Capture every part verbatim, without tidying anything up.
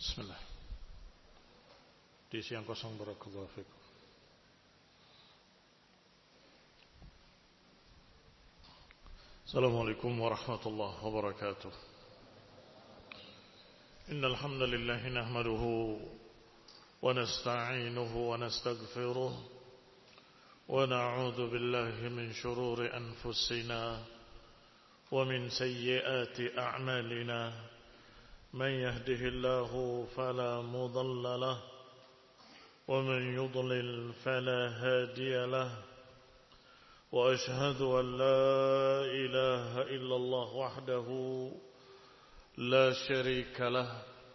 Bismillah. Di siang kosong barakallahu fikum. Assalamualaikum warahmatullahi wabarakatuh. Innal hamdalillah nahmaduhu wa nasta'inuhu wa nastaghfiruh wa na'udzu billahi min shururi anfusina wa min sayyiati a'malina. من يهده الله فلا مضل له ومن يضلل فلا هادي له وأشهد أن لا إله إلا الله وحده لا شريك له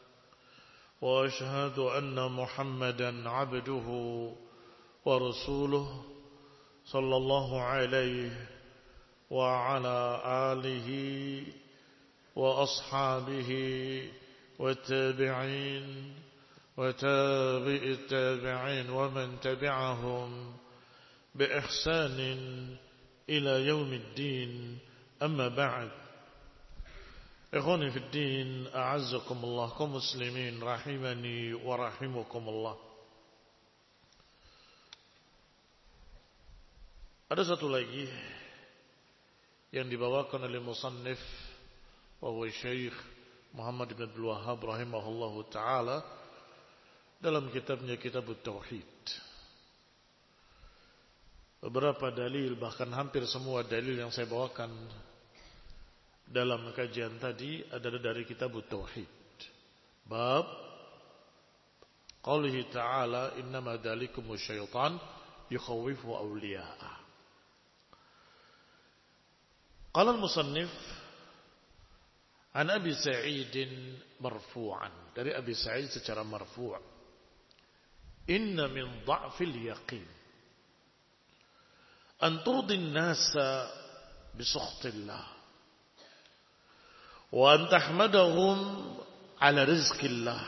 وأشهد أن محمدا عبده ورسوله صلى الله عليه وعلى آله وأصحابه والتابعين وتابع التابعين ومن تبعهم بإحسان إلى يوم الدين أما بعد إخواني في الدين أعزكم الله كمسلمين رحمني ورحمكم الله. Ada satu lagi yang dibawakan oleh musannif wa Syekh Muhammad bin Abdul Wahhab rahimahullahu taala dalam kitabnya Kitabut Tauhid. Beberapa dalil, bahkan hampir semua dalil yang saya bawakan dalam kajian tadi adalah dari Kitabut Tauhid. Bab qaulihi ta'ala innama dzalikumus syaitan yukhawwifu awliya'ah. Qala al-musannif An Abi Sa'id marfu'an, dari Abi Sa'id secara marfu', inna min dha'fil yaqin an turdi an-nasa bi sukhtillah wa an tahmadahum ala rizqillah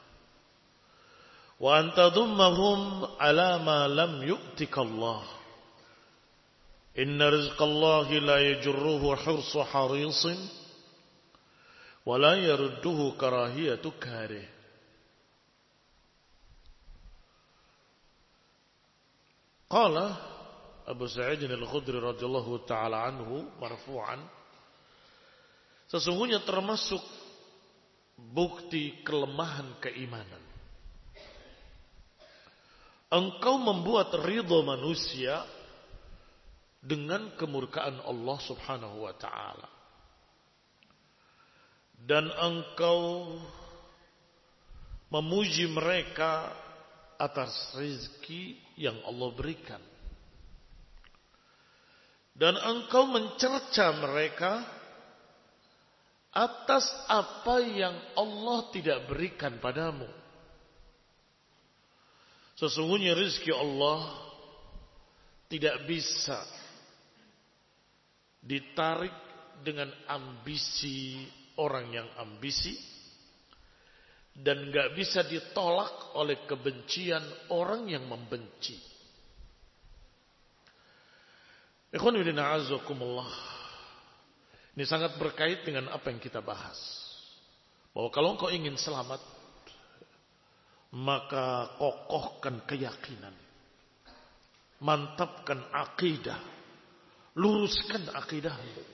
wa an tadummahum ala ma lam yu'tika Allah. Inna rizqallahi la yajurruhu hirsu harisin wala yarudduhu karahiyatu karih. Qala Abu Sa'id al-Khudri radhiyallahu ta'ala anhu marfu'an, sesungguhnya termasuk bukti kelemahan keimanan engkau membuat ridha manusia dengan kemurkaan Allah subhanahu wa ta'ala, dan engkau memuji mereka atas rezeki yang Allah berikan, dan engkau mencerca mereka atas apa yang Allah tidak berikan padamu. Sesungguhnya rezeki Allah tidak bisa ditarik dengan ambisi orang yang ambisi, dan gak bisa ditolak oleh kebencian orang yang membenci. Ikhwan fillah azakumullah, ini sangat berkait dengan apa yang kita bahas, bahwa kalau engkau ingin selamat, maka kokohkan keyakinan, mantapkan akidah, luruskan akidahmu,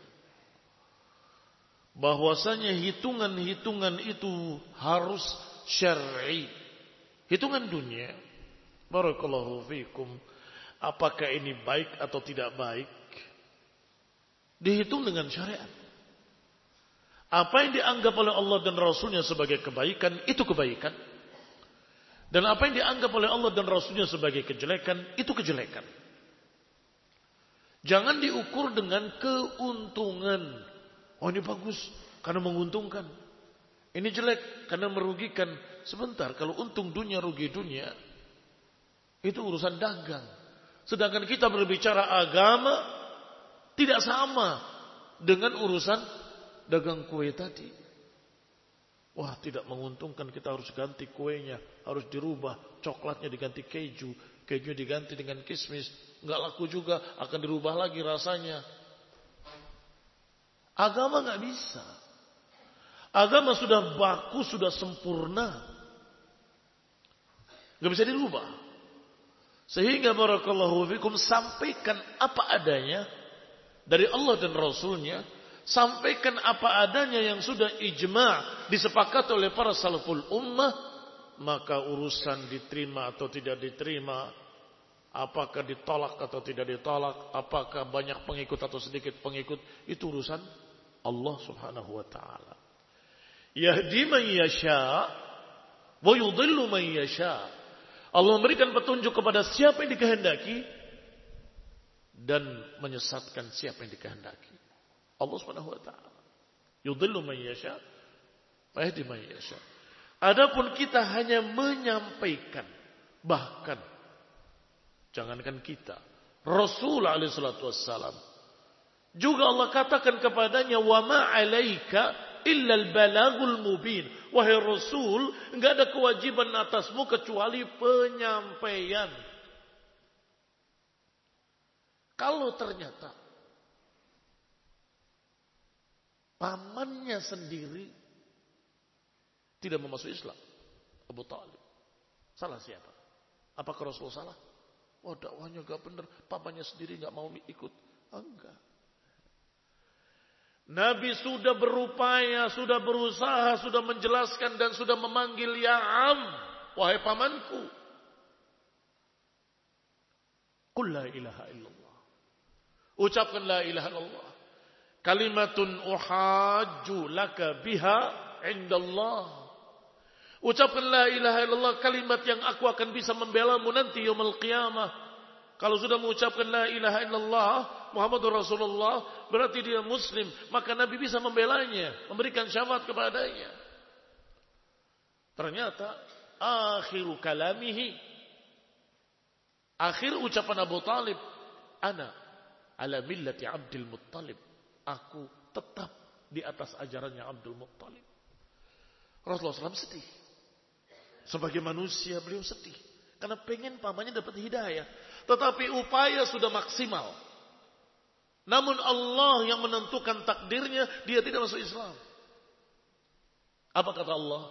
bahwasanya hitungan-hitungan itu harus syar'i. Hitungan dunia, barakallahu fikum, apakah ini baik atau tidak baik, dihitung dengan syariat. Apa yang dianggap oleh Allah dan Rasulnya sebagai kebaikan, itu kebaikan. Dan apa yang dianggap oleh Allah dan Rasulnya sebagai kejelekan, itu kejelekan. Jangan diukur dengan keuntungan. Oh, ini bagus karena menguntungkan, ini jelek karena merugikan. Sebentar, kalau untung dunia rugi dunia, itu urusan dagang. Sedangkan kita berbicara agama tidak sama dengan urusan dagang kue tadi. Wah, tidak menguntungkan, kita harus ganti kuenya, harus dirubah, coklatnya diganti keju, keju diganti dengan kismis, nggak laku juga, akan dirubah lagi rasanya. Agama nggak bisa. Agama sudah baku, sudah sempurna. Gak bisa dirubah. Sehingga barakallahu fikum, sampaikan apa adanya dari Allah dan Rasulnya. Sampaikan apa adanya yang sudah ijma' disepakati oleh para salaful ummah. Maka urusan diterima atau tidak diterima, apakah ditolak atau tidak ditolak, apakah banyak pengikut atau sedikit pengikut, itu urusan Allah subhanahu wa ta'ala. Yahdi man yasha' wa yudhillu man yasha'. Allah memberikan petunjuk kepada siapa yang dikehendaki dan menyesatkan siapa yang dikehendaki. Allah subhanahu wa ta'ala. Yudhillu man yasha' wa yahdi man yasha'. Adapun kita hanya menyampaikan, bahkan jangankan kita, Rasul alaihi salatu wassalam juga Allah katakan kepadanya, wa ma 'alaika illa al-balagul mubin. Wahai Rasul, enggak ada kewajiban atasmu kecuali penyampaian. Kalau ternyata pamannya sendiri tidak mau masuk Islam, Abu Talib, salah siapa? Apakah Rasul salah? Oh, dakwahnya gak benar, pamannya sendiri gak mau ikut. Enggak. Nabi sudah berupaya, sudah berusaha, sudah menjelaskan dan sudah memanggil ya am, wahai pamanku. Qul la ilaha illallah. Ucapkan la ilaha illallah. Kalimatun uhajju laka biha indallah. Ucapkan la ilaha illallah, kalimat yang aku akan bisa membelamu nanti yaumul qiyamah. Kalau sudah mengucapkan la ilaha illallah Muhammadur Rasulullah, berarti dia muslim, maka Nabi bisa membelanya, memberikan syafaat kepadanya. Ternyata akhiru kalamihi, akhir ucapan Abu Talib, ana ala millati Abdul Muttalib, aku tetap di atas ajarannya Abdul Muttalib. Rasulullah shallallahu alaihi wasallam sedih. Sebagai manusia beliau sedih. Karena pengen pamannya dapat hidayah. Tetapi upaya sudah maksimal. Namun Allah yang menentukan takdirnya, dia tidak masuk Islam. Apa kata Allah?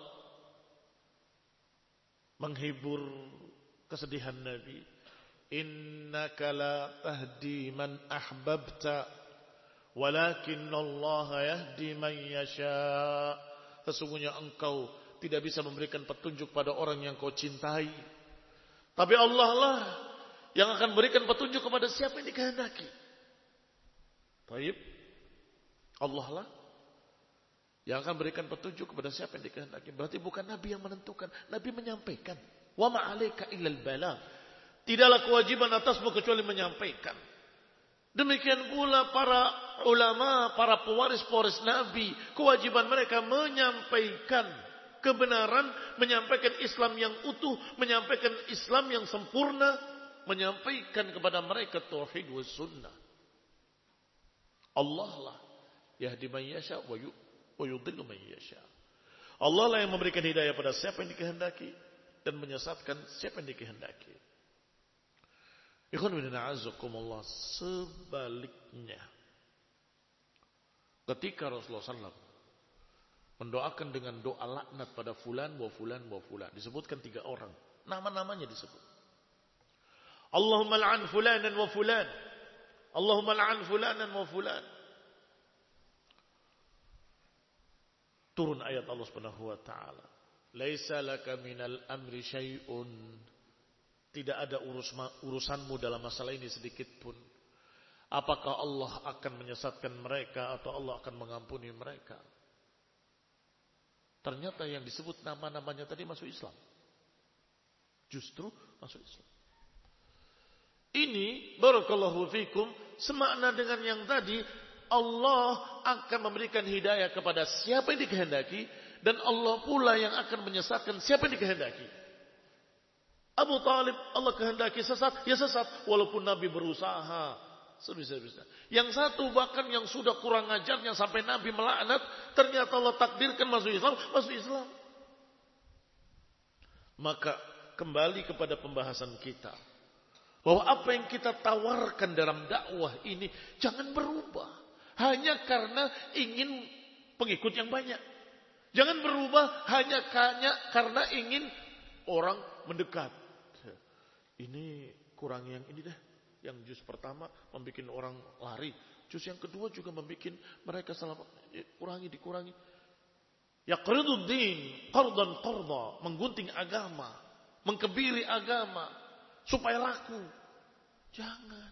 Menghibur kesedihan Nabi. Innaka la tahdi man ahbabta, walakin Allah yahdi man yasha. Sesungguhnya engkau tidak bisa memberikan petunjuk pada orang yang kau cintai. Tapi Allah lah yang akan berikan petunjuk kepada siapa yang dikehendaki. Baik. Allah lah yang akan berikan petunjuk kepada siapa yang dikehendaki. Berarti bukan Nabi yang menentukan. Nabi menyampaikan. Wa ma 'alaika illal balagh. Tidaklah kewajiban atasmu kecuali menyampaikan. Demikian pula para ulama, para pewaris-pewaris Nabi, kewajiban mereka menyampaikan kebenaran, menyampaikan Islam yang utuh, menyampaikan Islam yang sempurna, menyampaikan kepada mereka tauhid wa sunnah. Allah lah yahdi man yasha wa yudhillu man yasha. Allah lah yang memberikan hidayah pada siapa yang dikehendaki dan menyesatkan siapa yang dikehendaki. Ikhwan fillah azakumullah, sebaliknya ketika Rasulullah sallallahu alaihi wasallam mendoakan dengan doa laknat pada fulan wa fulan wa fulan, disebutkan tiga orang, nama-namanya disebut. Allahumma la'an fulanan wa fulan. Allahumma la'an fulanan wa fulan. Turun ayat Allah Subhanahu wa taala. Laisa laka minal amri syai'un. Tidak ada urus, urusanmu dalam masalah ini sedikit pun. Apakah Allah akan menyesatkan mereka atau Allah akan mengampuni mereka? Ternyata yang disebut nama-namanya tadi masuk Islam. Justru masuk Islam. Ini barakallahu fikum semakna dengan yang tadi, Allah akan memberikan hidayah kepada siapa yang dikehendaki dan Allah pula yang akan menyesatkan siapa yang dikehendaki. Abu Talib Allah kehendaki sesat, ya sesat walaupun Nabi berusaha sebisa-bisa. Yang satu bahkan yang sudah kurang ajarnya sampai Nabi melaknat, ternyata Allah takdirkan masuk Islam, masuk Islam. Maka kembali kepada pembahasan kita, bahwa apa yang kita tawarkan dalam dakwah ini jangan berubah hanya karena ingin pengikut yang banyak. Jangan berubah hanya karena ingin orang mendekat. ini kurang yang ini deh. Yang juz pertama membuat orang lari. Juz yang kedua juga membuat mereka salah. Kurangi, dikurangi. Yaqriduddin qardan qarda. Menggunting agama. Mengkebiri agama. Supaya laku. Jangan.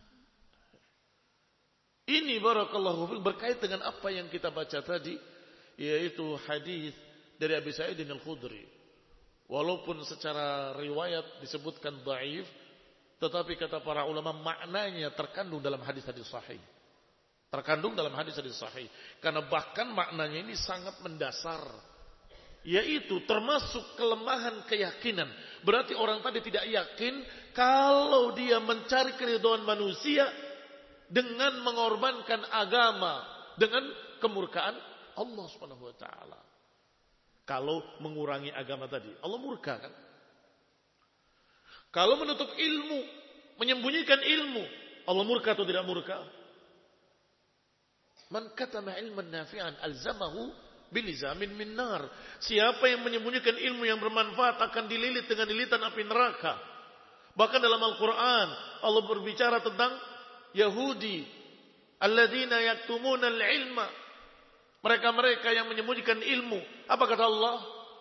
Ini barakallahu fiik berkait dengan apa yang kita baca tadi. Yaitu hadis dari Abi Sa'id al-Khudri. Walaupun secara riwayat disebutkan dhaif. Tetapi kata para ulama maknanya terkandung dalam hadis-hadis sahih. Terkandung dalam hadis-hadis sahih. Karena bahkan maknanya ini sangat mendasar. Yaitu termasuk kelemahan keyakinan. Berarti orang tadi tidak yakin kalau dia mencari keridhaan manusia dengan mengorbankan agama. Dengan kemurkaan Allah subhanahu wa taala. Kalau mengurangi agama tadi. Allah murka kan? Kalau menutup ilmu, menyembunyikan ilmu, Allah murka atau tidak murka? Man katama ilman nafi'an alzamahu bilizamin min nar. Siapa yang menyembunyikan ilmu yang bermanfaat akan dililit dengan lilitan api neraka. Bahkan dalam Al-Quran Allah berbicara tentang Yahudi, alladzina yaktumuna al-ilma. Mereka-mereka yang menyembunyikan ilmu. Apa kata Allah?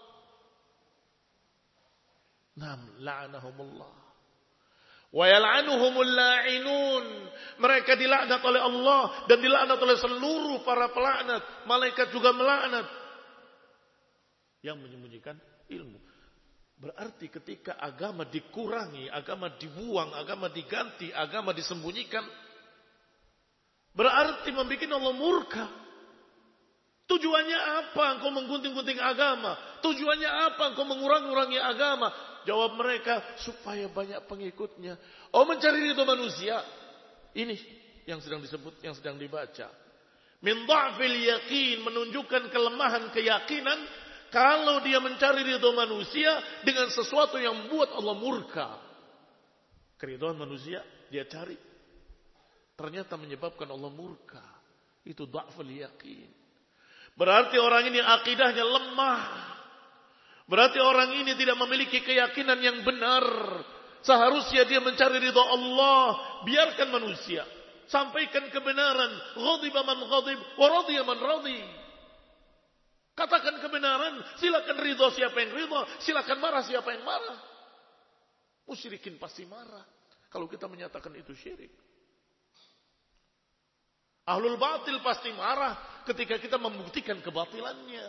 Nam la'anahumullah wa yal'anuhumul la'inun. Mereka dilaknat oleh Allah dan dilaknat oleh seluruh para pelaknat. Malaikat juga melaknat yang menyembunyikan ilmu. Berarti ketika agama dikurangi, agama dibuang, agama diganti, agama disembunyikan, berarti membuat Allah murka. Tujuannya apa engkau menggunting-gunting agama? Tujuannya apa engkau mengurangi-urangi agama? Jawab mereka, supaya banyak pengikutnya. Oh, mencari ridho manusia. Ini yang sedang disebut, yang sedang dibaca. Min dha'fil yakin, menunjukkan kelemahan keyakinan. Kalau dia mencari ridho manusia dengan sesuatu yang membuat Allah murka. Keridhaan manusia dia cari. Ternyata menyebabkan Allah murka. Itu dha'ful yakin. Berarti orang ini akidahnya lemah. Berarti orang ini tidak memiliki keyakinan yang benar. Seharusnya dia mencari ridha Allah. Biarkan manusia. Sampaikan kebenaran. Ghadiba man ghadib. Wa radiya man radi. Katakan kebenaran. Silakan ridha siapa yang ridha. Silakan marah siapa yang marah. Musyrikin pasti marah. Kalau kita menyatakan itu syirik. Ahlul batil pasti marah ketika kita membuktikan kebatilannya.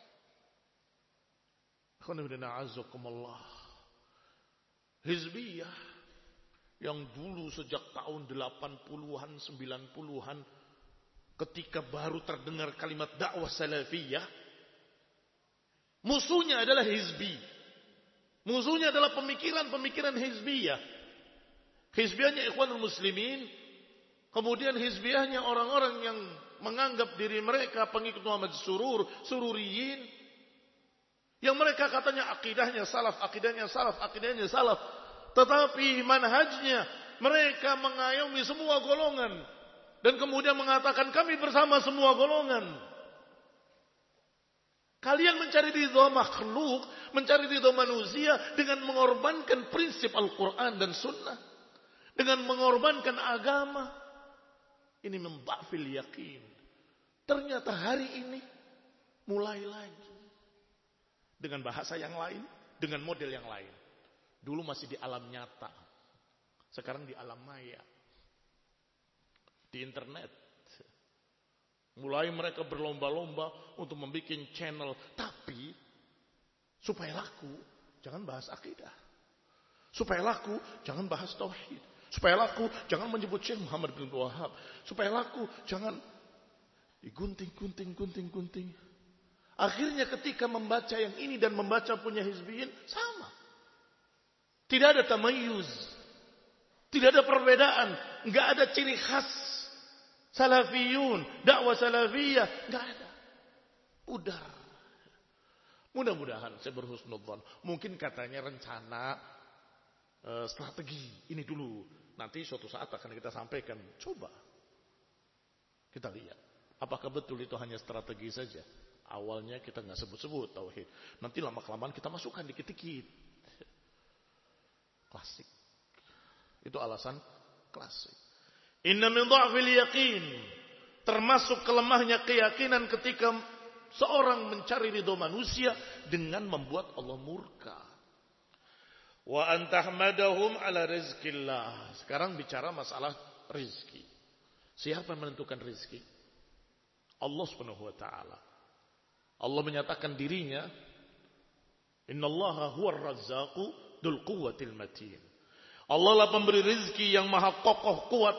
Hizbiyah yang dulu sejak tahun delapan puluhan, sembilan puluhan ketika baru terdengar kalimat dakwah salafiyah, musuhnya adalah hizbi. Musuhnya adalah pemikiran-pemikiran hizbiyah. Hizbiyahnya Ikhwanul Muslimin. Kemudian hizbiyahnya orang-orang yang menganggap diri mereka pengikut Muhammad Surur, Sururiyin. Yang mereka katanya akidahnya salaf, akidahnya salaf, akidahnya salaf. Tetapi manhajnya mereka mengayomi semua golongan. Dan kemudian mengatakan kami bersama semua golongan. Kalian mencari ridha makhluk, mencari ridha manusia dengan mengorbankan prinsip Al-Quran dan Sunnah. Dengan mengorbankan agama. Ini membafil yakin. Ternyata hari ini mulai lagi. Dengan bahasa yang lain. Dengan model yang lain. Dulu masih di alam nyata. Sekarang di alam maya. Di internet. Mulai mereka berlomba-lomba untuk membuat channel. Tapi supaya laku jangan bahas akidah. Supaya laku jangan bahas tauhid. Supaya laku, jangan menyebut Syekh Muhammad bin Wahab. Supaya laku, jangan digunting, gunting, gunting, gunting. Akhirnya ketika membaca yang ini dan membaca punya hizbiyin, sama. Tidak ada tamayuz. Tidak ada perbedaan. Enggak ada ciri khas. Salafiyun, dakwah salafiyah. Enggak ada. Pudar. Mudah-mudahan saya berhusnudzon. Mungkin katanya rencana, uh, strategi. Ini dulu. Nanti suatu saat akan kita sampaikan. Coba. Kita lihat. Apakah betul itu hanya strategi saja? Awalnya kita nggak sebut-sebut tauhid. Nanti lama-kelamaan kita masukkan dikit-dikit. Klasik. Itu alasan klasik. Inna min dha'fil yaqin. Termasuk kelemahnya keyakinan ketika seorang mencari ridho manusia dengan membuat Allah murka. Wa antahmadahum ala rizqillah. Sekarang bicara masalah rizki. Siapa yang menentukan rizki? Allah Subhanahu wa taala. Allah menyatakan dirinya, innallaha huwar razzaqu dzul quwwatil matin. Allah lah pemberi rizki yang maha kokoh kuat.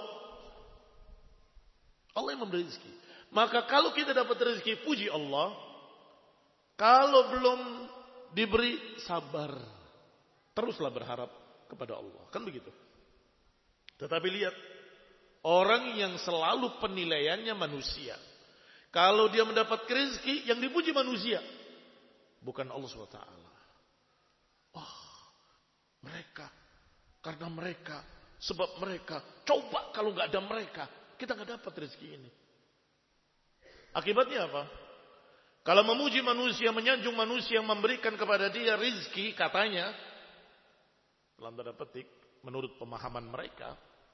Allah yang memberi rizki. Maka kalau kita dapat rizki, puji Allah. Kalau belum diberi, sabar. Teruslah berharap kepada Allah. Kan begitu. Tetapi lihat. Orang yang selalu penilaiannya manusia. Kalau dia mendapat rizki, yang dipuji manusia. Bukan Allah subhanahu wa taala. Oh, mereka. Karena mereka. Sebab mereka. Coba kalau nggak ada mereka. Kita nggak dapat rezeki ini. Akibatnya apa? Kalau memuji manusia, menyanjung manusia yang memberikan kepada dia rezeki, katanya, dalam tanda petik, menurut pemahaman mereka,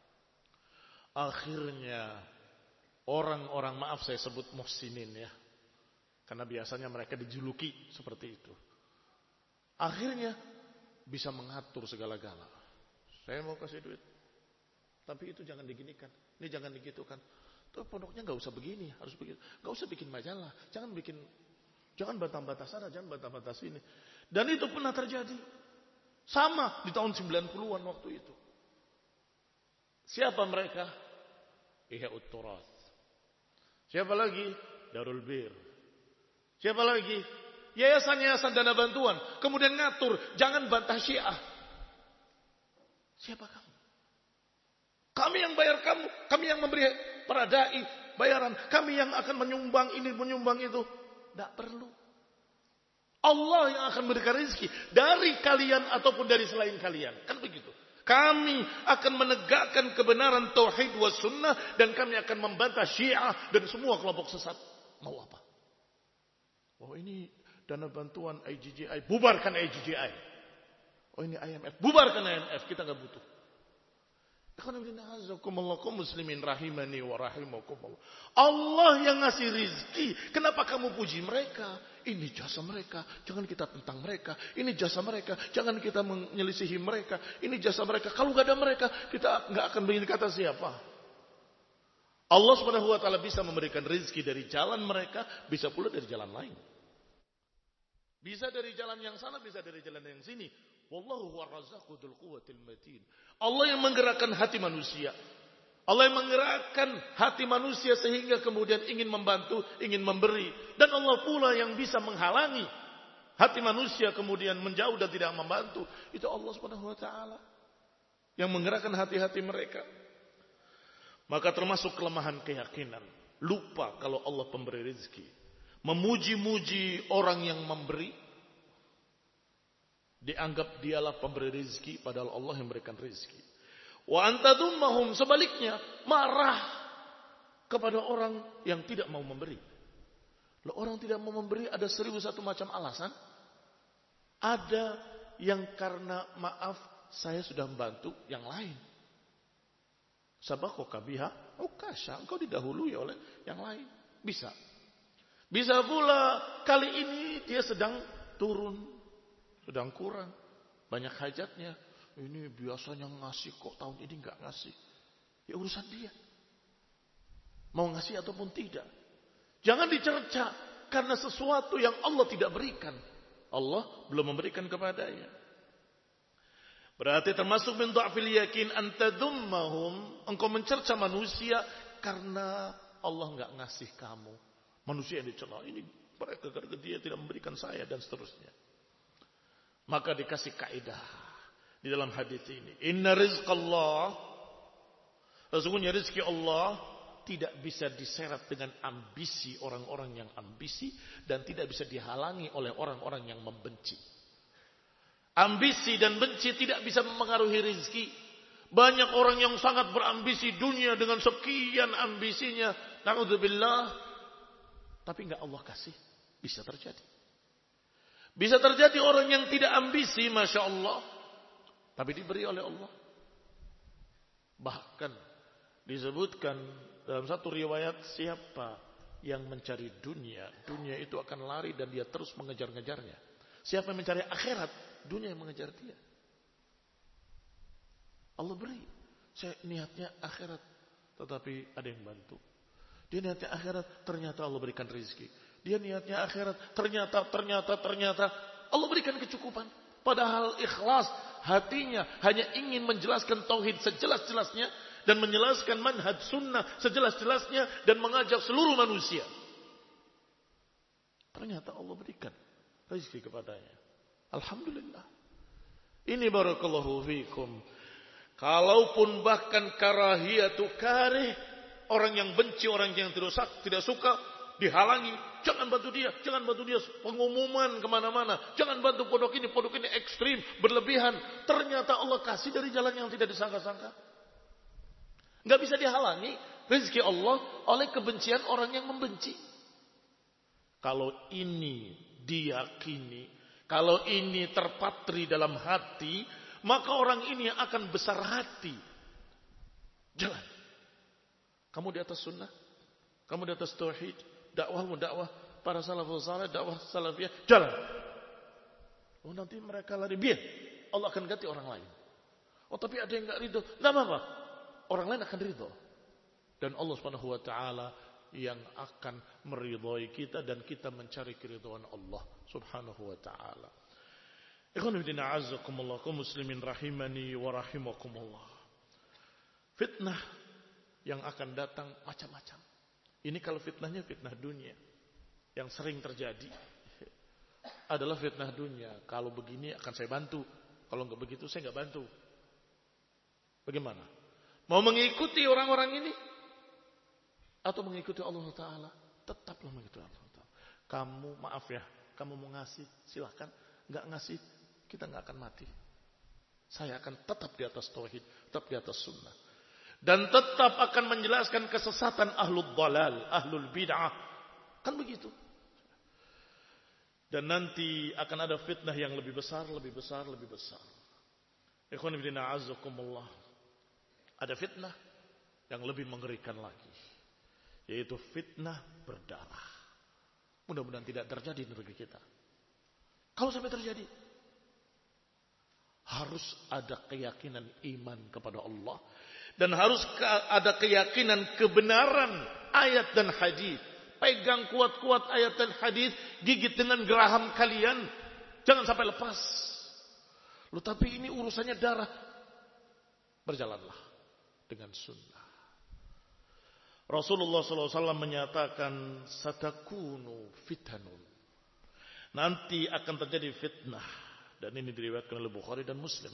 akhirnya orang-orang, maaf saya sebut muhsinin ya, karena biasanya mereka dijuluki seperti itu. Akhirnya bisa mengatur segala-gala. Saya mau kasih duit, tapi itu jangan diginikan. Ini jangan digitukan. Tuh pondoknya nggak usah begini, harus begitu. Nggak usah bikin majalah, jangan bikin, jangan bantah-bantah sana, jangan bantah-bantah sini. Dan itu pernah terjadi. Sama di tahun sembilan puluhan waktu itu. Siapa mereka? Ihya'ut Turath. Siapa lagi? Darul Bir. Siapa lagi? Yayasan-yayasan dana bantuan. Kemudian ngatur, jangan bantah Syiah. Siapa kamu? Kami yang bayar kamu, kami yang memberi para dai bayaran, kami yang akan menyumbang ini, menyumbang itu. Tidak perlu. Allah yang akan memberikan rezeki dari kalian ataupun dari selain kalian. Kan begitu. Kami akan menegakkan kebenaran tauhid was sunnah dan kami akan membantah Syiah dan semua kelompok sesat. Mau apa? Oh ini dana bantuan I G G I, bubarkan I G G I. Oh ini I M F, bubarkan I M F, kita nggak butuh. Muslimin rahimani wa rahimakumullah. Allah yang ngasih rizki. Kenapa kamu puji mereka? Ini jasa mereka. Jangan kita tentang mereka. Ini jasa mereka. Jangan kita menyelisihi mereka. Ini jasa mereka. Kalau nggak ada mereka, kita nggak akan begini kata siapa. Allah subhanahu wa taala bisa memberikan rizki dari jalan mereka, bisa pula dari jalan lain. Bisa dari jalan yang sana, bisa dari jalan yang sini. Wallahu huwar razzaqu dzul quwwatil matin. Allah yang menggerakkan hati manusia. Allah yang menggerakkan hati manusia sehingga kemudian ingin membantu, ingin memberi. Dan Allah pula yang bisa menghalangi hati manusia kemudian menjauh dan tidak membantu. Itu Allah Subhanahu wa taala yang menggerakkan hati-hati mereka. Maka termasuk kelemahan keyakinan. Lupa kalau Allah pemberi rezeki. Memuji-muji orang yang memberi. Dianggap dialah pemberi rezeki padahal Allah yang memberikan rezeki. Wa antadummahum, sebaliknya marah kepada orang yang tidak mau memberi. Loh, orang tidak mau memberi ada seribu satu macam alasan. Ada yang karena maaf saya sudah membantu yang lain. Sabakoka biha ukasha, engkau didahului oleh yang lain. Bisa. Bisa pula kali ini dia sedang turun. Sedang kurang. Banyak hajatnya. Ini biasanya ngasih kok tahun ini enggak ngasih. Ya urusan dia. Mau ngasih ataupun tidak. Jangan dicerca. Karena sesuatu yang Allah tidak berikan. Allah belum memberikan kepadanya. Berarti termasuk min dha'fil yakin antadummahum. Engkau mencerca manusia. Karena Allah enggak ngasih kamu. Manusia yang dicela. Ini mereka gara-gara dia tidak memberikan saya dan seterusnya. Maka dikasih kaidah di dalam hadis ini. Inna rizqallah, sesungguhnya rezeki Allah tidak bisa diseret dengan ambisi orang-orang yang ambisi dan tidak bisa dihalangi oleh orang-orang yang membenci. Ambisi dan benci tidak bisa mempengaruhi rezeki. Banyak orang yang sangat berambisi dunia dengan sekian ambisinya, na'udzubillah, tapi enggak Allah kasih. Bisa terjadi. Bisa terjadi orang yang tidak ambisi, Masya Allah. Tapi diberi oleh Allah. Bahkan disebutkan dalam satu riwayat, siapa yang mencari dunia, dunia itu akan lari dan dia terus mengejar-ngejarnya. Siapa yang mencari akhirat, dunia yang mengejar dia. Allah beri. Saya niatnya akhirat, tetapi ada yang bantu. Dia niatnya akhirat, ternyata Allah berikan rezeki. Dia niatnya akhirat, ternyata, ternyata, ternyata Allah berikan kecukupan. Padahal ikhlas hatinya hanya ingin menjelaskan tauhid sejelas-jelasnya dan menjelaskan manhaj sunnah sejelas-jelasnya dan mengajak seluruh manusia. Ternyata Allah berikan rezeki kepadanya. Alhamdulillah. Ini barakallahu fikum. Kalaupun bahkan karahiyatu karih, orang yang benci, orang yang tidak suka, dihalangi, jangan bantu dia, jangan bantu dia, pengumuman kemana-mana, jangan bantu pondok ini, pondok ini ekstrim, berlebihan. Ternyata Allah kasih dari jalan yang tidak disangka-sangka. Nggak bisa dihalangi rezeki Allah oleh kebencian orang yang membenci. Kalau ini diyakini, kalau ini terpatri dalam hati, maka orang ini akan besar hati. Jalan. Kamu di atas sunnah, kamu di atas tauhid, dakwahmu dakwah para salafus saleh, dakwah salafiyah, jalan. Oh, nanti mereka lari, biar Allah akan ganti orang lain. Oh, tapi ada yang enggak ridho, enggak apa-apa. Orang lain akan ridho. Dan Allah Subhanahu wa taala yang akan meridhai kita dan kita mencari keridhaan Allah Subhanahu wa taala. Ikhwan fillah a'azzakumullah, kaum muslimin rahimani wa rahimakumullah. Fitnah yang akan datang macam-macam. Ini kalau fitnahnya fitnah dunia yang sering terjadi adalah fitnah dunia. Kalau begini akan saya bantu, kalau enggak begitu saya enggak bantu. Bagaimana? Mau mengikuti orang-orang ini atau mengikuti Allah Ta'ala? Tetaplah mengikuti Allah Ta'ala. Kamu maaf ya, kamu mau ngasih silahkan, enggak ngasih kita enggak akan mati. Saya akan tetap di atas tauhid, tetap di atas sunnah. Dan tetap akan menjelaskan kesesatan ahlul dhalal, ahlul bid'ah. Kan begitu. Dan nanti akan ada fitnah yang lebih besar, lebih besar, lebih besar. Ikhwan fillah a'azzakumullah. Ada fitnah yang lebih mengerikan lagi, yaitu fitnah berdarah. Mudah-mudahan tidak terjadi di negeri kita. Kalau sampai terjadi, harus ada keyakinan iman kepada Allah dan harus ada keyakinan kebenaran ayat dan hadis. Pegang kuat-kuat ayat dan hadis, gigit dengan geraham kalian, jangan sampai lepas. Loh, tapi ini urusannya darah. Berjalanlah dengan sunnah. Rasulullah sallallahu alaihi wasallam menyatakan, satakunu fitanun. Nanti akan terjadi fitnah. Dan ini diriwayatkan oleh Bukhari dan Muslim.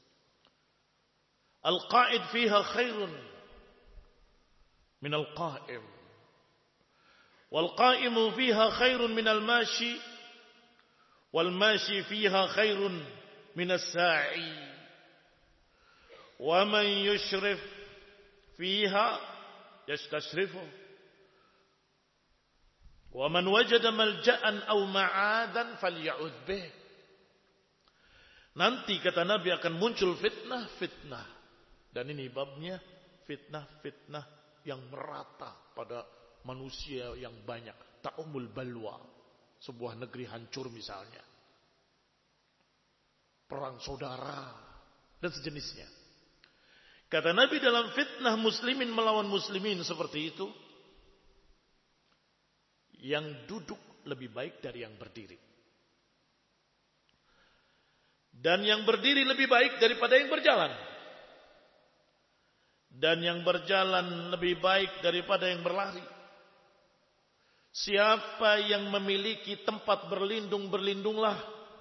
Al-qa'id fiha khairun min al-qa'im. Wal-qa'imu fiha khairun min al-mashi. Wal-mashi fiha khairun min as-sa'i. Wa man yushrif fiha yastashrifu. Wa man wajada malja'an aw ma'adan falya'ud bih. Nanti kata Nabi akan muncul fitnah-fitnah. Dan ini babnya fitnah-fitnah yang merata pada manusia yang banyak. Ta'umul balwa. Sebuah negeri hancur misalnya. Perang saudara. Dan sejenisnya. Kata Nabi dalam fitnah muslimin melawan muslimin seperti itu. Yang duduk lebih baik dari yang berdiri. Dan yang berdiri lebih baik daripada yang berjalan. Dan yang berjalan lebih baik daripada yang berlari. Siapa yang memiliki tempat berlindung, berlindunglah.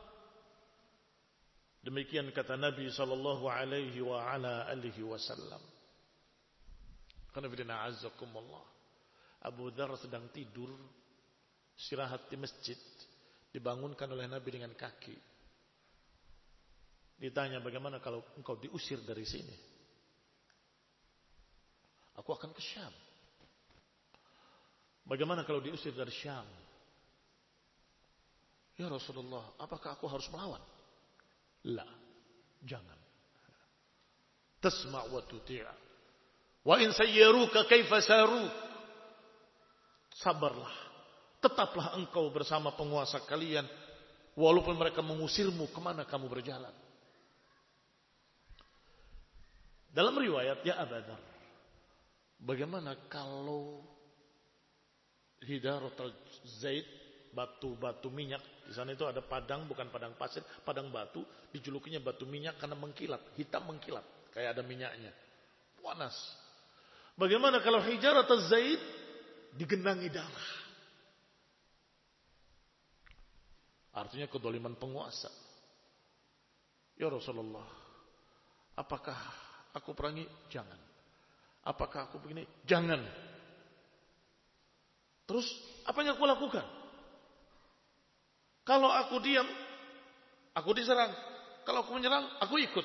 Demikian kata Nabi sallallahu alaihi wa ala alihi wasallam. Qanafidina azzakumullah. Abu Dzar sedang tidur, istirahat di masjid, dibangunkan oleh Nabi dengan kaki. Ditanya, bagaimana kalau engkau diusir dari sini? Aku akan ke Syam. Bagaimana kalau diusir dari Syam? Ya Rasulullah, apakah aku harus melawan? La, jangan. Tasma' wa tuti'. Wa in sayyaruka kaifa saru. Sabarlah. Tetaplah engkau bersama penguasa kalian. Walaupun mereka mengusirmu, kemana kamu berjalan. Dalam riwayat, ya Abu Dzar, bagaimana kalau hidarat al-zait, batu-batu minyak. Di sana itu ada padang, bukan padang pasir, padang batu. Dijulukinya batu minyak karena mengkilat. Hitam mengkilat. Kayak ada minyaknya. Panas. Bagaimana kalau hidarat al-zait digenangi darah? Artinya kedoliman penguasa. Ya Rasulullah, apakah aku perangi? Jangan. Apakah aku begini? Jangan. Terus apa yang aku lakukan? Kalau aku diam, aku diserang. Kalau aku menyerang, aku ikut.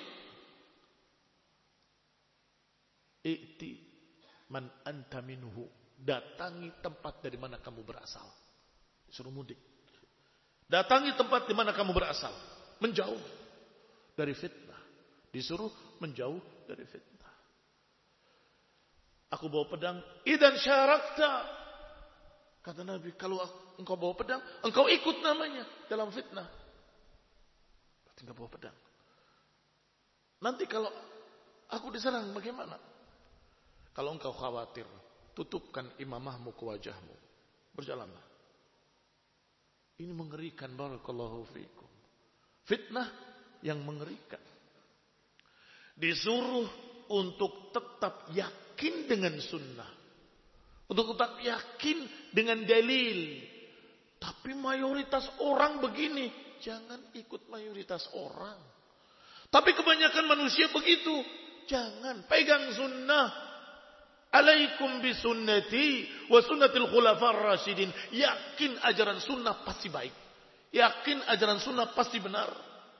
I'ti man anta minhu. Datangi tempat dari mana kamu berasal. Suruh mudik. Datangi tempat di mana kamu berasal. Menjauh dari fitnah. Disuruh menjauh dari fitnah. Aku bawa pedang. Idan syarakta. Kata Nabi, kalau engkau bawa pedang, engkau ikut namanya dalam fitnah. Berarti engkau bawa pedang. Nanti kalau aku diserang bagaimana? Kalau engkau khawatir, tutupkan imamahmu ke wajahmu. Berjalanlah. Ini mengerikan, barakallahu fiikum. Fitnah yang mengerikan. Disuruh untuk tetap yakin dengan sunnah. Untuk tetap yakin dengan dalil. Tapi mayoritas orang begini. Jangan ikut mayoritas orang. Tapi kebanyakan manusia begitu. Jangan. Pegang sunnah. Alaikum bisunnati wa sunnatil khulafar rasyidin. Yakin ajaran sunnah pasti baik. Yakin ajaran sunnah pasti benar.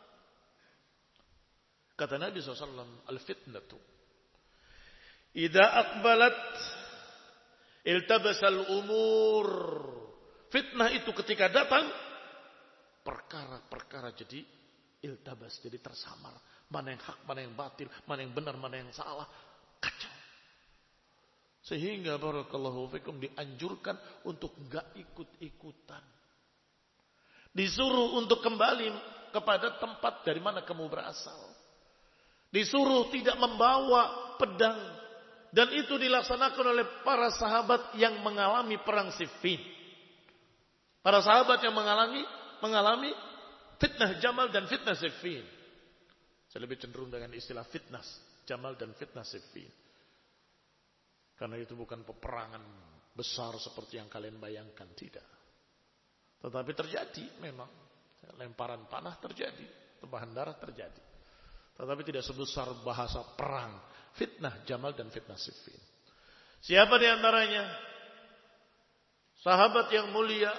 Kata Nabi shallallahu alaihi wasallam, al-fitnatu idza aqbalat iltabasal umur. Fitnah itu ketika datang, perkara-perkara jadi iltabas, jadi tersamar. Mana yang hak, mana yang batil, mana yang benar, mana yang salah. Kacau. Sehingga barakallahu fikum dianjurkan untuk enggak ikut-ikutan. Disuruh untuk kembali kepada tempat dari mana kamu berasal. Disuruh tidak membawa pedang. Dan itu dilaksanakan oleh para sahabat yang mengalami perang Siffin. Para sahabat yang mengalami mengalami fitnah Jamal dan fitnah Siffin. Saya lebih cenderung dengan istilah fitnah Jamal dan fitnah Siffin. Karena itu bukan peperangan besar seperti yang kalian bayangkan. Tidak. Tetapi terjadi memang. Lemparan panah terjadi. Tumpahan darah terjadi. Tetapi tidak sebesar bahasa perang. Fitnah Jamal dan fitnah Siffin. Siapa di antaranya? Sahabat yang mulia.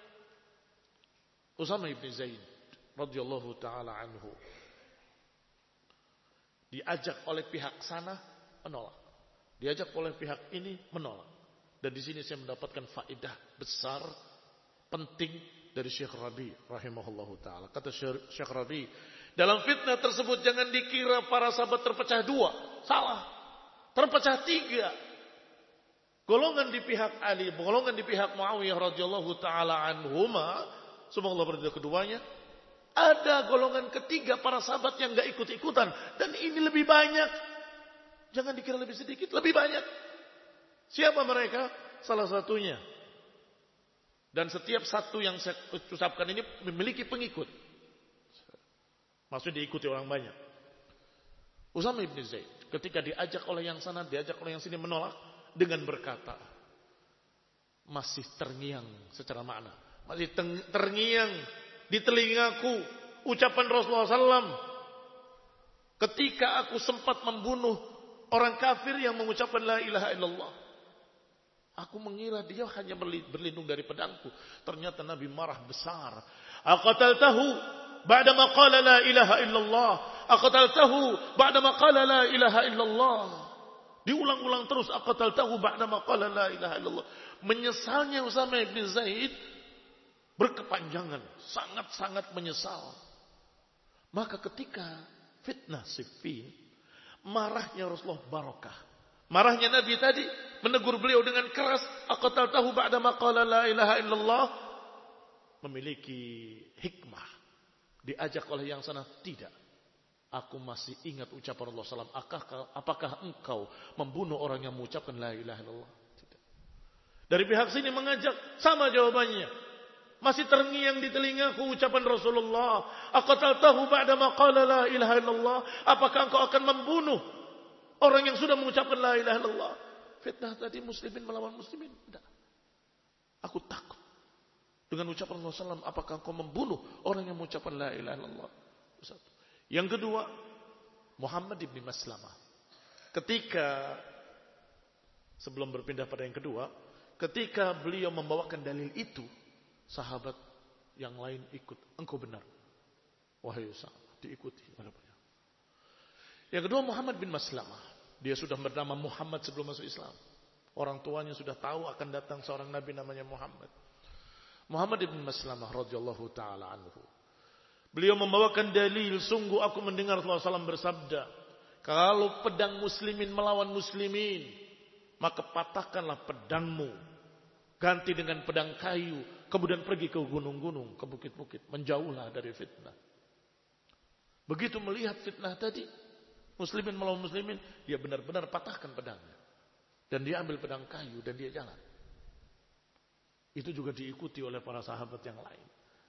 Usama ibn Zaid. Radhiyallahu ta'ala anhu. Diajak oleh pihak sana. Menolak. Diajak oleh pihak ini menolak. Dan di sini saya mendapatkan faedah besar, penting dari Syekh Rabi rahimahullahu taala. Kata Syekh Rabi, dalam fitnah tersebut jangan dikira para sahabat terpecah dua. Salah. Terpecah tiga. Golongan di pihak Ali, golongan di pihak Muawiyah radhiyallahu taala anhuma, semoga Allah berridha keduanya. Ada golongan ketiga para sahabat yang enggak ikut-ikutan, dan ini lebih banyak. Jangan dikira lebih sedikit, lebih banyak. Siapa mereka? Salah satunya. Dan setiap satu yang saya ucapkan ini memiliki pengikut. Maksudnya diikuti orang banyak. Usama ibn Zaid. Ketika diajak oleh yang sana, diajak oleh yang sini menolak. Dengan berkata. Masih terngiang secara makna. Masih terngiang di telingaku. Ucapan Rasulullah shallallahu alaihi wasallam. Ketika aku sempat membunuh orang kafir yang mengucapkan la ilaha illallah. Aku mengira dia hanya berlindung dari pedangku. Ternyata Nabi marah besar. Aqataltahu ba'dama qala la ilaha illallah. Aqataltahu ba'dama qala la ilaha illallah. Diulang-ulang terus. Aqataltahu ba'dama qala la ilaha illallah. Menyesalnya Usama bin Zaid berkepanjangan. Sangat-sangat menyesal. Maka ketika fitnah Siffin, marahnya Rasulullah barokah. Marahnya Nabi tadi menegur beliau dengan keras, aqataltahu ba'da ma qala la ilaha illallah, memiliki hikmah. Diajak oleh yang sana, tidak. Aku masih ingat ucapan Rasulullah sallallahu alaihi wasallam. Apakah engkau membunuh orang yang mengucapkan la ilaha illallah? Tidak. Dari pihak sini mengajak, sama jawabannya. Masih terngiang di telingaku ucapan Rasulullah. Aqataltahu ba'da ma qala la ilaha illallah. Apakah engkau akan membunuh orang yang sudah mengucapkan la ilaha illallah? Fitnah tadi muslimin melawan muslimin. Tidak. Aku takut dengan ucapan Rasulullah sallallahu alaihi wasallam. Apakah engkau membunuh orang yang mengucapkan la ilaha illallah? Satu. Yang kedua, Muhammad ibn Maslamah. Ketika, sebelum berpindah pada yang kedua, ketika beliau membawakan dalil itu, sahabat yang lain ikut. Engkau benar. Wahai sahabat, diikuti oleh beliau. Yang kedua, Muhammad bin Maslamah. Dia sudah bernama Muhammad sebelum masuk Islam. Orang tuanya sudah tahu akan datang seorang nabi namanya Muhammad. Muhammad ibn Maslamah radhiyallahu taala anhu. Beliau membawakan dalil, sungguh aku mendengar Rasulullah sallallahu alaihi wasallam bersabda, kalau pedang muslimin melawan muslimin, maka patahkanlah pedangmu, ganti dengan pedang kayu, kemudian pergi ke gunung-gunung, ke bukit-bukit, menjauhlah dari fitnah. Begitu melihat fitnah tadi, muslimin melawan muslimin, dia benar-benar patahkan pedangnya. Dan dia ambil pedang kayu dan dia jalan. Itu juga diikuti oleh para sahabat yang lain.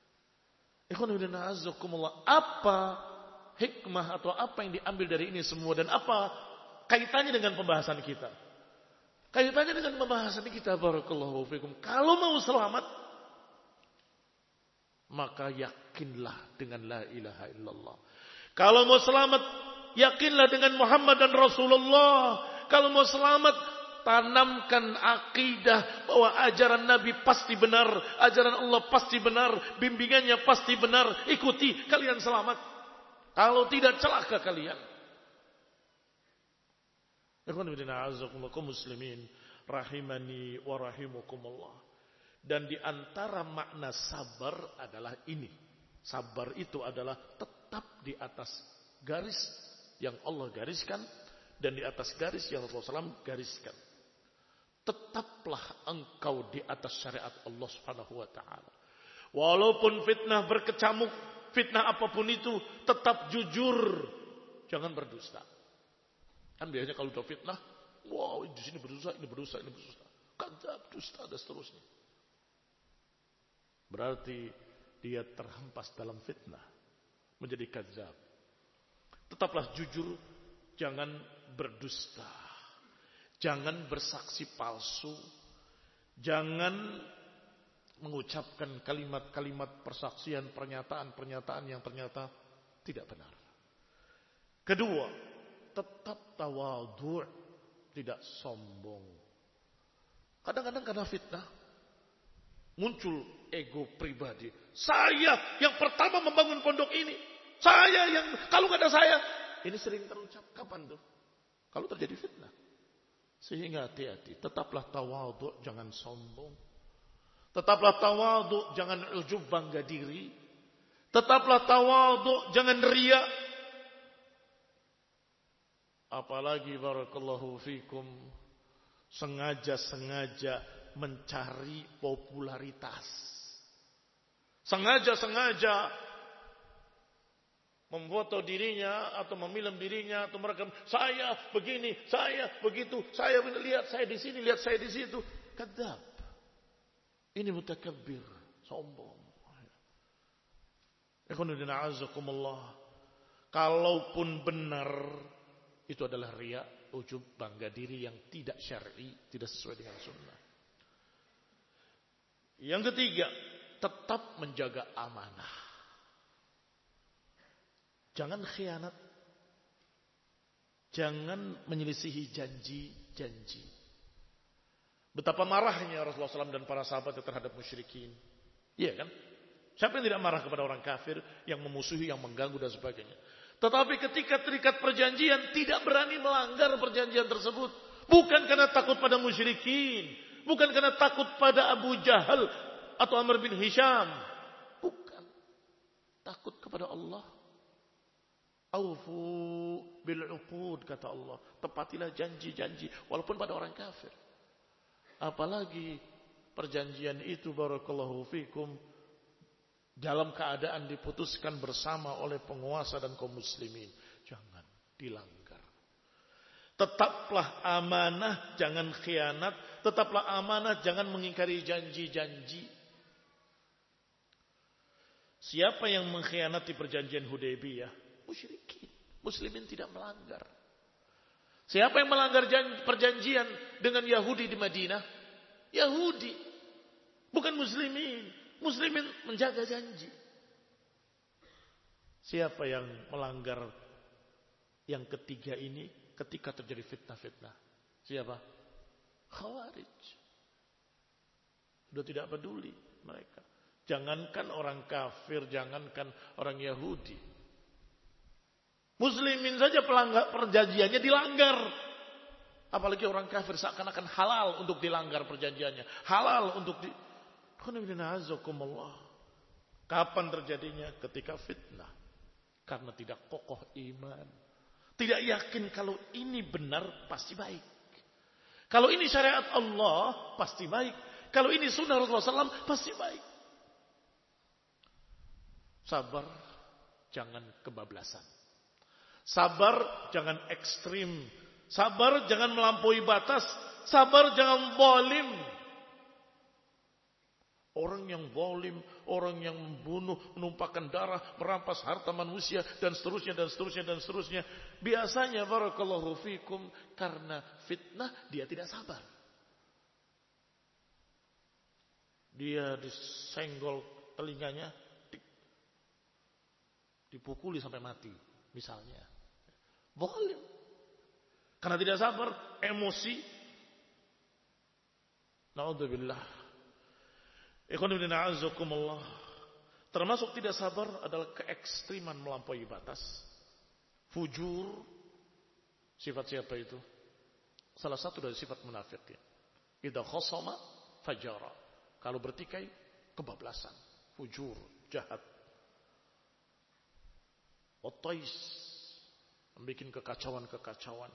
Apa hikmah atau apa yang diambil dari ini semua dan apa kaitannya dengan pembahasan kita? Kaitannya dengan pembahasan kita, barakallahu fikum. Kalau mau selamat, maka yakinlah dengan la ilaha illallah. Kalau mau selamat, yakinlah dengan Muhammad dan Rasulullah. Kalau mau selamat, tanamkan akidah bahwa ajaran Nabi pasti benar, ajaran Allah pasti benar, bimbingannya pasti benar. Ikuti, kalian selamat. Kalau tidak, celaka kalian. Ikhwanifiddin muslimin rahimani wa rahimakumullah. Dan di antara makna sabar adalah ini. Sabar itu adalah tetap di atas garis yang Allah gariskan dan di atas garis yang Rasulullah sallallahu alaihi wasallam gariskan. Tetaplah engkau di atas syariat Allah Subhanahu wa taala. Walaupun fitnah berkecamuk, fitnah apapun itu, tetap jujur. Jangan berdusta. Kan biasanya kalau udah fitnah, wow, di sini berdusta, ini berdusta, ini berdusta. Kadzab, dusta dan seterusnya. Berarti dia terhempas dalam fitnah, menjadi kadzab. Tetaplah jujur, jangan berdusta. Jangan bersaksi palsu. Jangan mengucapkan kalimat-kalimat persaksian, pernyataan-pernyataan yang ternyata tidak benar. Kedua, tetap tawadhu', tidak sombong. Kadang-kadang karena fitnah muncul ego pribadi. Saya yang pertama membangun pondok ini. Saya yang, kalau nggak ada saya. Ini sering terucap. Kapan tuh? Kalau terjadi fitnah. Sehingga hati-hati. Tetaplah tawadhu', jangan sombong. Tetaplah tawadhu', jangan ujub, bangga diri. Tetaplah tawadhu', jangan riya. Apalagi barakallahu fikum, sengaja-sengaja mencari popularitas. Sengaja-sengaja memfoto dirinya atau memilem dirinya atau merekam, saya begini, saya begitu, saya lihat saya di sini, lihat saya di situ. Kadzab. Ini mutakabbir, sombong. Ikhwanuddin a'azzakumullah. Kalaupun benar, itu adalah riya, ujub, bangga diri yang tidak syar'i, tidak sesuai dengan sunnah. Yang ketiga, tetap menjaga amanah. Jangan khianat. Jangan menyelisihi janji-janji. Betapa marahnya Rasulullah sallallahu alaihi wasallam dan para sahabatnya terhadap musyrikin. Iya kan? Siapa yang tidak marah kepada orang kafir yang memusuhi, yang mengganggu dan sebagainya. Tetapi ketika terikat perjanjian, tidak berani melanggar perjanjian tersebut. Bukan karena takut pada musyrikin. Bukan karena takut pada Abu Jahal atau Amr bin Hisham. Bukan. Takut kepada Allah. Aufu bil uqud, kata Allah. Tepatilah janji-janji walaupun pada orang kafir. Apalagi perjanjian itu barakallahu fikum dalam keadaan diputuskan bersama oleh penguasa dan kaum muslimin. Jangan dilanggar. Tetaplah amanah, jangan khianat. Tetaplah amanah, jangan mengingkari janji-janji. Siapa yang mengkhianati perjanjian Hudaybiyah? Musyrikin. Muslimin tidak melanggar. Siapa yang melanggar janji, perjanjian dengan Yahudi di Madinah? Yahudi. Bukan muslimin. Muslimin menjaga janji. Siapa yang melanggar yang ketiga ini ketika terjadi fitnah-fitnah? Siapa? Khawarij. Sudah tidak peduli mereka. Jangankan orang kafir, jangankan orang Yahudi. Muslimin saja pelanggar perjanjiannya dilanggar. Apalagi orang kafir seakan-akan halal untuk dilanggar perjanjiannya. Halal untuk di... Kapan terjadinya? Ketika fitnah. Karena tidak kokoh iman. Tidak yakin kalau ini benar pasti baik. Kalau ini syariat Allah pasti baik. Kalau ini sunnah Rasulullah shallallahu alaihi wasallam pasti baik. Sabar, jangan kebablasan. Sabar, jangan ekstrim. Sabar, jangan melampaui batas. Sabar, jangan zalim. Orang yang zalim, orang yang membunuh, menumpahkan darah, merampas harta manusia, dan seterusnya, dan seterusnya, dan seterusnya. Biasanya, barakallahu fikum, karena fitnah, dia tidak sabar. Dia disenggol telinganya, dipukuli sampai mati, misalnya. Zalim. Karena tidak sabar, emosi. Na'udzubillah. Ikhwan fillah a'azzakumullah. Termasuk tidak sabar adalah keekstriman melampaui batas. Fujur. Sifat siapa itu? Salah satu dari sifat munafikin. Idza khasama fajara. Kalau bertikai, kebablasan, fujur, jahat. Otais, membuat kekacauan-kekacauan.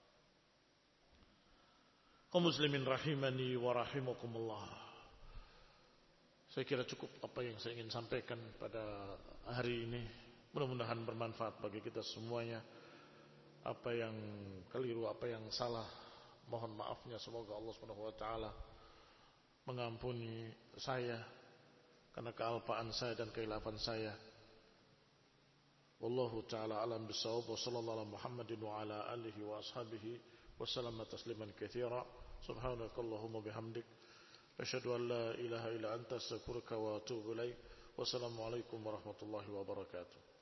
Kaum muslimin rahimani wa rahimakumullah. Saya kira cukup apa yang saya ingin sampaikan pada hari ini. Mudah-mudahan bermanfaat bagi kita semuanya. Apa yang keliru, apa yang salah, mohon maafnya. Semoga Allah subhanahu wa taala mengampuni saya karena kealpaan saya dan kekhilafan saya. Wallahu ta'ala alam bisawab. Wa sallallahu ala Muhammadin wa ala alihi wa ashabihi wa sallama tasliman katsira. Subhanakallahumma bihamdik asyhadu an la ilaha illa anta astaghfiruka wa atubu ilaik. Wassalamu alaikum warahmatullahi wabarakatuh.